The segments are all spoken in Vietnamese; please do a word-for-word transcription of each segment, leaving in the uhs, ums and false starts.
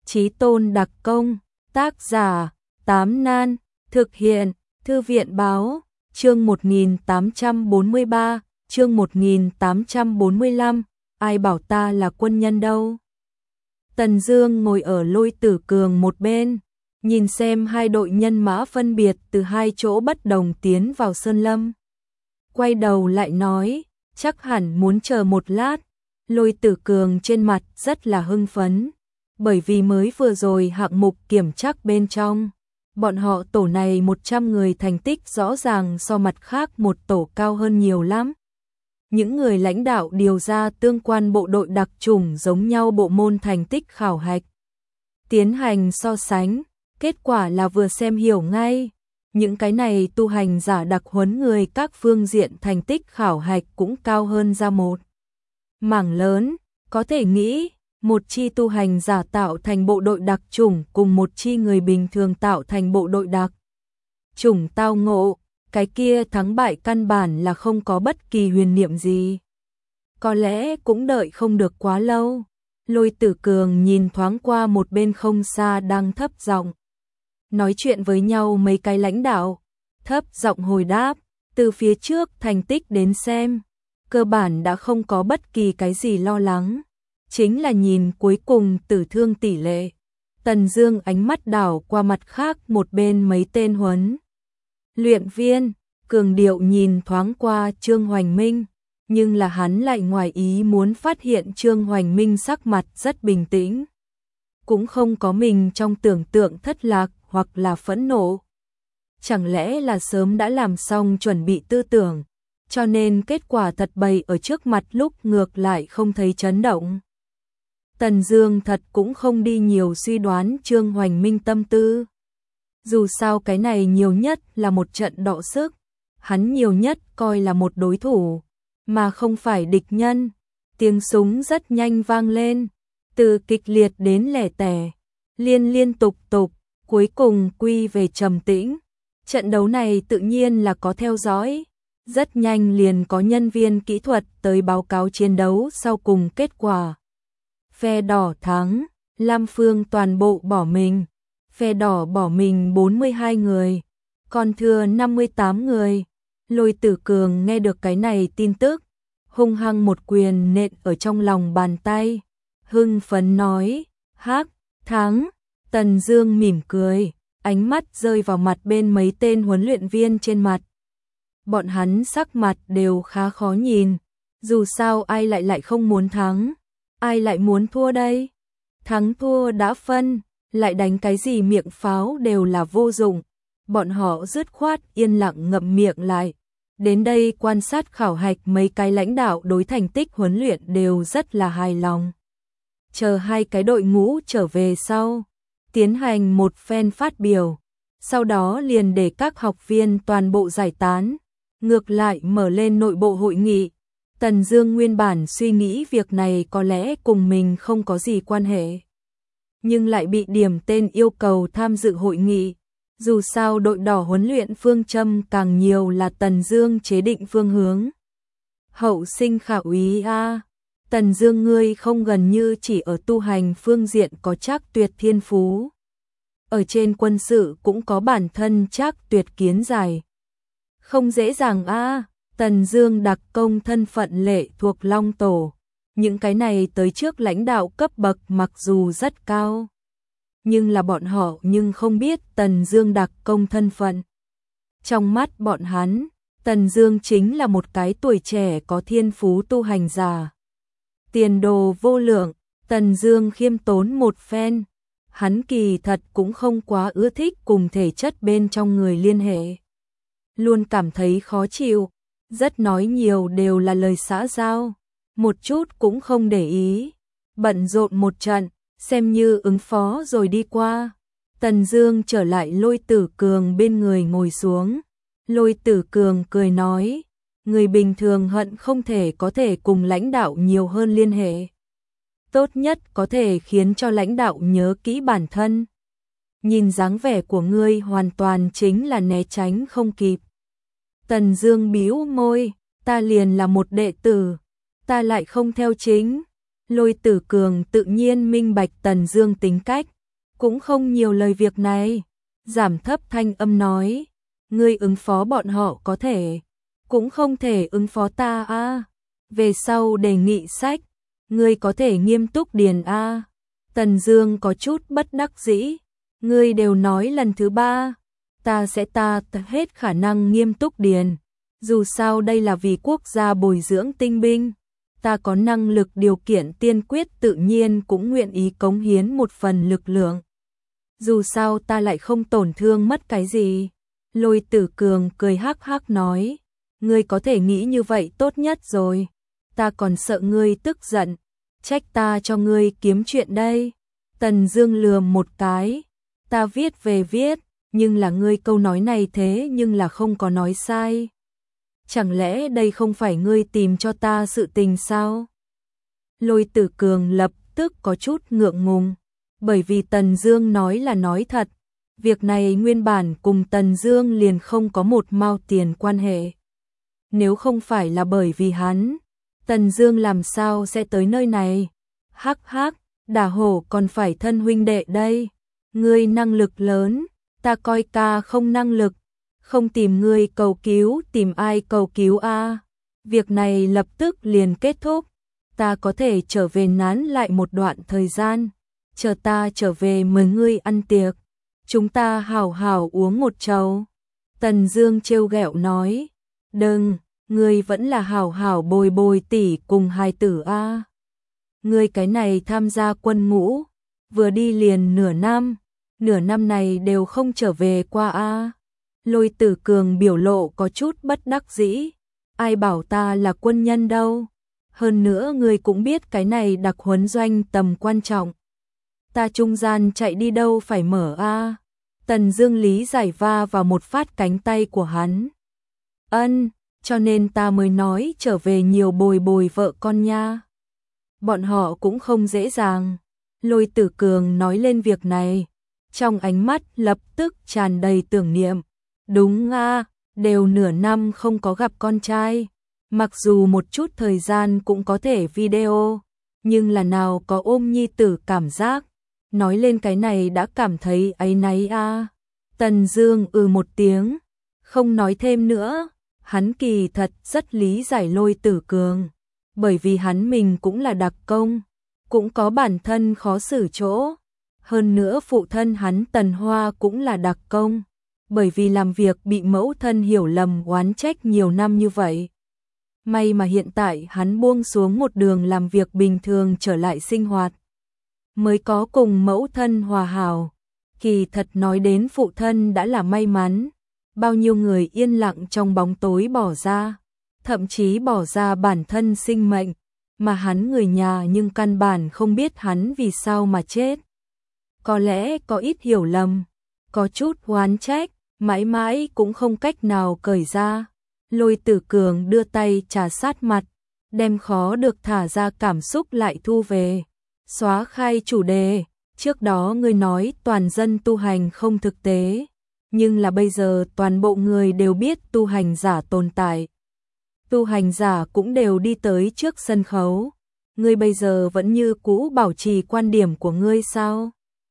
Chí Tôn đặc công, tác giả, Tám Nan, thực hiện, Thư viện báo, chương một nghìn tám trăm bốn mươi ba, chương một nghìn tám trăm bốn mươi lăm, ai bảo ta là quân nhân đâu. Tần Dương ngồi ở Lôi Tử Cường một bên, nhìn xem hai đội nhân mã phân biệt từ hai chỗ bất đồng tiến vào sơn lâm. Quay đầu lại nói, chắc hẳn muốn chờ một lát. Lôi Tử Cường trên mặt rất là hưng phấn, bởi vì mới vừa rồi hạng mục kiểm tra bên trong, bọn họ tổ này một trăm người thành tích rõ ràng so mặt khác một tổ cao hơn nhiều lắm. Những người lãnh đạo điều ra tương quan bộ đội đặc chủng giống nhau bộ môn thành tích khảo hạch. Tiến hành so sánh, kết quả là vừa xem hiểu ngay, những cái này tu hành giả đặc huấn người các phương diện thành tích khảo hạch cũng cao hơn ra một mảng lớn, có thể nghĩ, một chi tu hành giả tạo thành bộ đội đặc chủng cùng một chi người bình thường tạo thành bộ đội đặc chủng tao ngộ, cái kia thắng bại căn bản là không có bất kỳ huyền niệm gì. Có lẽ cũng đợi không được quá lâu. Lôi Tử Cường nhìn thoáng qua một bên không xa đang thấp giọng nói chuyện với nhau mấy cái lãnh đạo, thấp giọng hồi đáp, từ phía trước thành tích đến xem, cơ bản đã không có bất kỳ cái gì lo lắng, chính là nhìn cuối cùng tử thương tỷ lệ. Tần Dương ánh mắt đảo qua mặt khác một bên mấy tên huấn luyện viên, cường điệu nhìn thoáng qua Trương Hoành Minh, nhưng là hắn lại ngoài ý muốn phát hiện Trương Hoành Minh sắc mặt rất bình tĩnh, cũng không có mình trong tưởng tượng thất lạc hoặc là phẫn nộ. Chẳng lẽ là sớm đã làm xong chuẩn bị tư tưởng, cho nên kết quả thật bày ở trước mặt lúc ngược lại không thấy chấn động. Tần Dương thật cũng không đi nhiều suy đoán Trương Hoành Minh tâm tư. Dù sao cái này nhiều nhất là một trận đọ sức, hắn nhiều nhất coi là một đối thủ, mà không phải địch nhân. Tiếng súng rất nhanh vang lên, từ kịch liệt đến lẻ tẻ, liên liên tục tục, cuối cùng quy về trầm tĩnh. Trận đấu này tự nhiên là có theo dõi, rất nhanh liền có nhân viên kỹ thuật tới báo cáo chiến đấu sau cùng kết quả. Phe đỏ thắng, Lam Phương toàn bộ bỏ mình, phe đỏ bỏ mình bốn mươi hai người, còn thừa năm mươi tám người. Lôi Tử Cường nghe được cái này tin tức, hung hăng một quyền nện ở trong lòng bàn tay, hưng phấn nói, hắc, thắng. Tần Dương mỉm cười, ánh mắt rơi vào mặt bên mấy tên huấn luyện viên trên mặt. Bọn hắn sắc mặt đều khá khó nhìn, dù sao ai lại lại không muốn thắng, ai lại muốn thua đây? Thắng thua đã phân, lại đánh cái gì miệng pháo đều là vô dụng. Bọn họ dứt khoát yên lặng ngậm miệng lại. Đến đây quan sát khảo hạch mấy cái lãnh đạo đối thành tích huấn luyện đều rất là hài lòng. Chờ hai cái đội ngũ trở về sau, tiến hành một phen phát biểu, sau đó liền để các học viên toàn bộ giải tán, ngược lại mở lên nội bộ hội nghị. Tần Dương nguyên bản suy nghĩ việc này có lẽ cùng mình không có gì quan hệ, nhưng lại bị điểm tên yêu cầu tham dự hội nghị. Dù sao đội đỏ huấn luyện phương châm càng nhiều là Tần Dương chế định phương hướng. Hậu sinh khả úy a, Tần Dương ngươi không gần như chỉ ở tu hành phương diện có chắc tuyệt thiên phú, ở trên quân sự cũng có bản thân chắc tuyệt kiến giải. Không dễ dàng a. Tần Dương đặc công thân phận lệ thuộc Long Tổ, những cái này tới trước lãnh đạo cấp bậc mặc dù rất cao, nhưng là bọn họ nhưng không biết Tần Dương đặc công thân phận. Trong mắt bọn hắn, Tần Dương chính là một cái tuổi trẻ có thiên phú tu hành giả, tiền đồ vô lượng. Tần Dương khiêm tốn một phen, hắn kỳ thật cũng không quá ưa thích cùng thể chất bên trong người liên hệ, luôn cảm thấy khó chịu, rất nói nhiều đều là lời xã giao, một chút cũng không để ý. Bận rộn một trận, xem như ứng phó rồi đi qua. Tần Dương trở lại Lôi Tử Cường bên người ngồi xuống. Lôi Tử Cường cười nói, người bình thường hận không thể có thể cùng lãnh đạo nhiều hơn liên hệ. Tốt nhất có thể khiến cho lãnh đạo nhớ kỹ bản thân. Nhìn dáng vẻ của ngươi hoàn toàn chính là né tránh không kịp. Tần Dương bĩu môi, ta liền là một đệ tử, ta lại không theo chính. Lôi Tử Cường tự nhiên minh bạch Tần Dương tính cách, cũng không nhiều lời việc này. Giảm thấp thanh âm nói, ngươi ứng phó bọn họ có thể, cũng không thể ứng phó ta a. Về sau đề nghị sách, ngươi có thể nghiêm túc điền a. Tần Dương có chút bất đắc dĩ, ngươi đều nói lần thứ ba, ta sẽ ta hết khả năng nghiêm túc điền. Dù sao đây là vì quốc gia bồi dưỡng tinh binh, ta có năng lực điều kiện tiên quyết tự nhiên cũng nguyện ý cống hiến một phần lực lượng. Dù sao ta lại không tổn thương mất cái gì. Lôi Tử Cường cười hắc hắc nói, ngươi có thể nghĩ như vậy tốt nhất rồi, ta còn sợ ngươi tức giận, trách ta cho ngươi kiếm chuyện đây. Tần Dương lườm một cái, ta viết về viết, nhưng là ngươi câu nói này thế nhưng là không có nói sai. Chẳng lẽ đây không phải ngươi tìm cho ta sự tình sao? Lôi Tử Cường lập tức có chút ngượng ngùng, bởi vì Tần Dương nói là nói thật, việc này nguyên bản cùng Tần Dương liền không có một mao tiền quan hệ. Nếu không phải là bởi vì hắn, Tần Dương làm sao sẽ tới nơi này? Hắc hắc, đả hổ còn phải thân huynh đệ đây, ngươi năng lực lớn, ta coi ca không năng lực, không tìm ngươi cầu cứu, tìm ai cầu cứu a? Việc này lập tức liền kết thúc, ta có thể trở về nán lại một đoạn thời gian, chờ ta trở về mời ngươi ăn tiệc, chúng ta hảo hảo uống một chầu. Tần Dương trêu ghẹo nói, đừng, ngươi vẫn là hảo hảo bồi bồi tỷ cùng hài tử a. Ngươi cái này tham gia quân ngũ, vừa đi liền nửa năm, nửa năm này đều không trở về qua a. Lôi Tử Cường biểu lộ có chút bất đắc dĩ, ai bảo ta là quân nhân đâu, hơn nữa ngươi cũng biết cái này đặc huấn doanh tầm quan trọng. Ta trung gian chạy đi đâu phải mở a. Tần Dương lý giải va vào một phát cánh tay của hắn. Ân, cho nên ta mới nói trở về nhiều bồi bồi vợ con nha. Bọn họ cũng không dễ dàng. Lôi Tử Cường nói lên việc này, trong ánh mắt lập tức tràn đầy tưởng niệm. Đúng a, đều nửa năm không có gặp con trai, mặc dù một chút thời gian cũng có thể video, nhưng là nào có ôm nhi tử cảm giác. Nói lên cái này đã cảm thấy áy náy a. Tần Dương ừ một tiếng, không nói thêm nữa, hắn kỳ thật rất lý giải Lôi Tử Cường, bởi vì hắn mình cũng là đặc công, cũng có bản thân khó xử chỗ, hơn nữa phụ thân hắn Tần Hoa cũng là đặc công, bởi vì làm việc bị mẫu thân hiểu lầm oán trách nhiều năm như vậy. May mà hiện tại hắn buông xuống một đường làm việc bình thường trở lại sinh hoạt, mới có cùng mẫu thân hòa hảo. Kỳ thật nói đến phụ thân đã là may mắn, bao nhiêu người yên lặng trong bóng tối bỏ ra, thậm chí bỏ ra bản thân sinh mệnh, mà hắn người nhà nhưng căn bản không biết hắn vì sao mà chết. Có lẽ có ít hiểu lầm, có chút oán trách, mãi mãi cũng không cách nào cởi ra. Lôi Tử Cường đưa tay trà sát mặt, đem khó được thả ra cảm xúc lại thu về, xóa khai chủ đề. Trước đó ngươi nói toàn dân tu hành không thực tế, nhưng là bây giờ toàn bộ người đều biết tu hành giả tồn tại. Tu hành giả cũng đều đi tới trước sân khấu. Ngươi bây giờ vẫn như cũ bảo trì quan điểm của ngươi sao?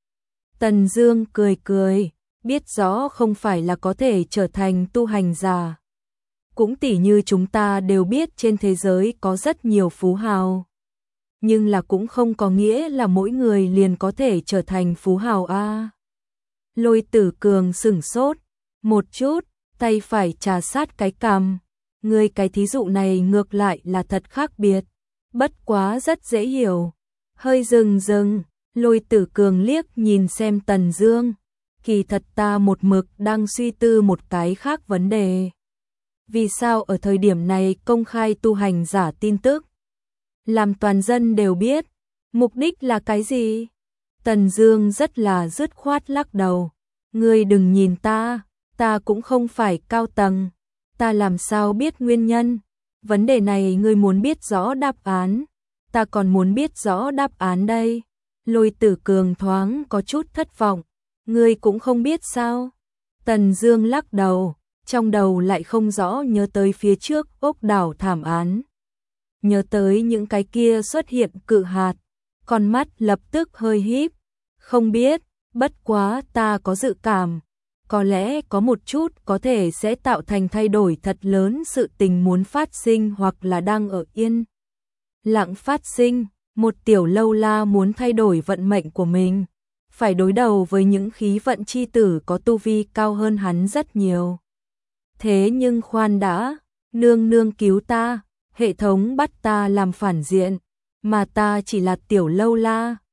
Tần Dương cười cười, biết rõ không phải là có thể trở thành tu hành giả. Cũng tỉ như chúng ta đều biết trên thế giới có rất nhiều phú hào, nhưng là cũng không có nghĩa là mỗi người liền có thể trở thành phú hào a. Lôi Tử Cường sửng sốt một chút, tay phải trà sát cái cằm. Ngươi cái thí dụ này ngược lại là thật khác biệt, bất quá rất dễ hiểu. Hơi dừng dừng, Lôi Tử Cường liếc nhìn xem Tần Dương, kỳ thật ta một mực đang suy tư một cái khác vấn đề. Vì sao ở thời điểm này công khai tu hành giả tin tức, làm toàn dân đều biết, mục đích là cái gì? Tần Dương rất là dứt khoát lắc đầu, ngươi đừng nhìn ta, ta cũng không phải cao tầng, ta làm sao biết nguyên nhân? Vấn đề này ngươi muốn biết rõ đáp án, ta còn muốn biết rõ đáp án đây. Lôi Tử Cường thoáng có chút thất vọng, ngươi cũng không biết sao? Tần Dương lắc đầu, trong đầu lại không rõ nhớ tới phía trước ốc đảo thảm án, nhớ tới những cái kia xuất hiện cự hạt, con mắt lập tức hơi híp. Không biết, Bất quá ta có dự cảm, có lẽ có một chút có thể sẽ tạo thành thay đổi thật lớn, sự tình muốn phát sinh hoặc là đang ở yên lặng phát sinh. Một tiểu lâu la muốn thay đổi vận mệnh của mình, phải đối đầu với những khí vận chi tử có tu vi cao hơn hắn rất nhiều. Thế nhưng khoan đã, nương nương cứu ta, hệ thống bắt ta làm phản diện, mà ta chỉ là tiểu lâu la,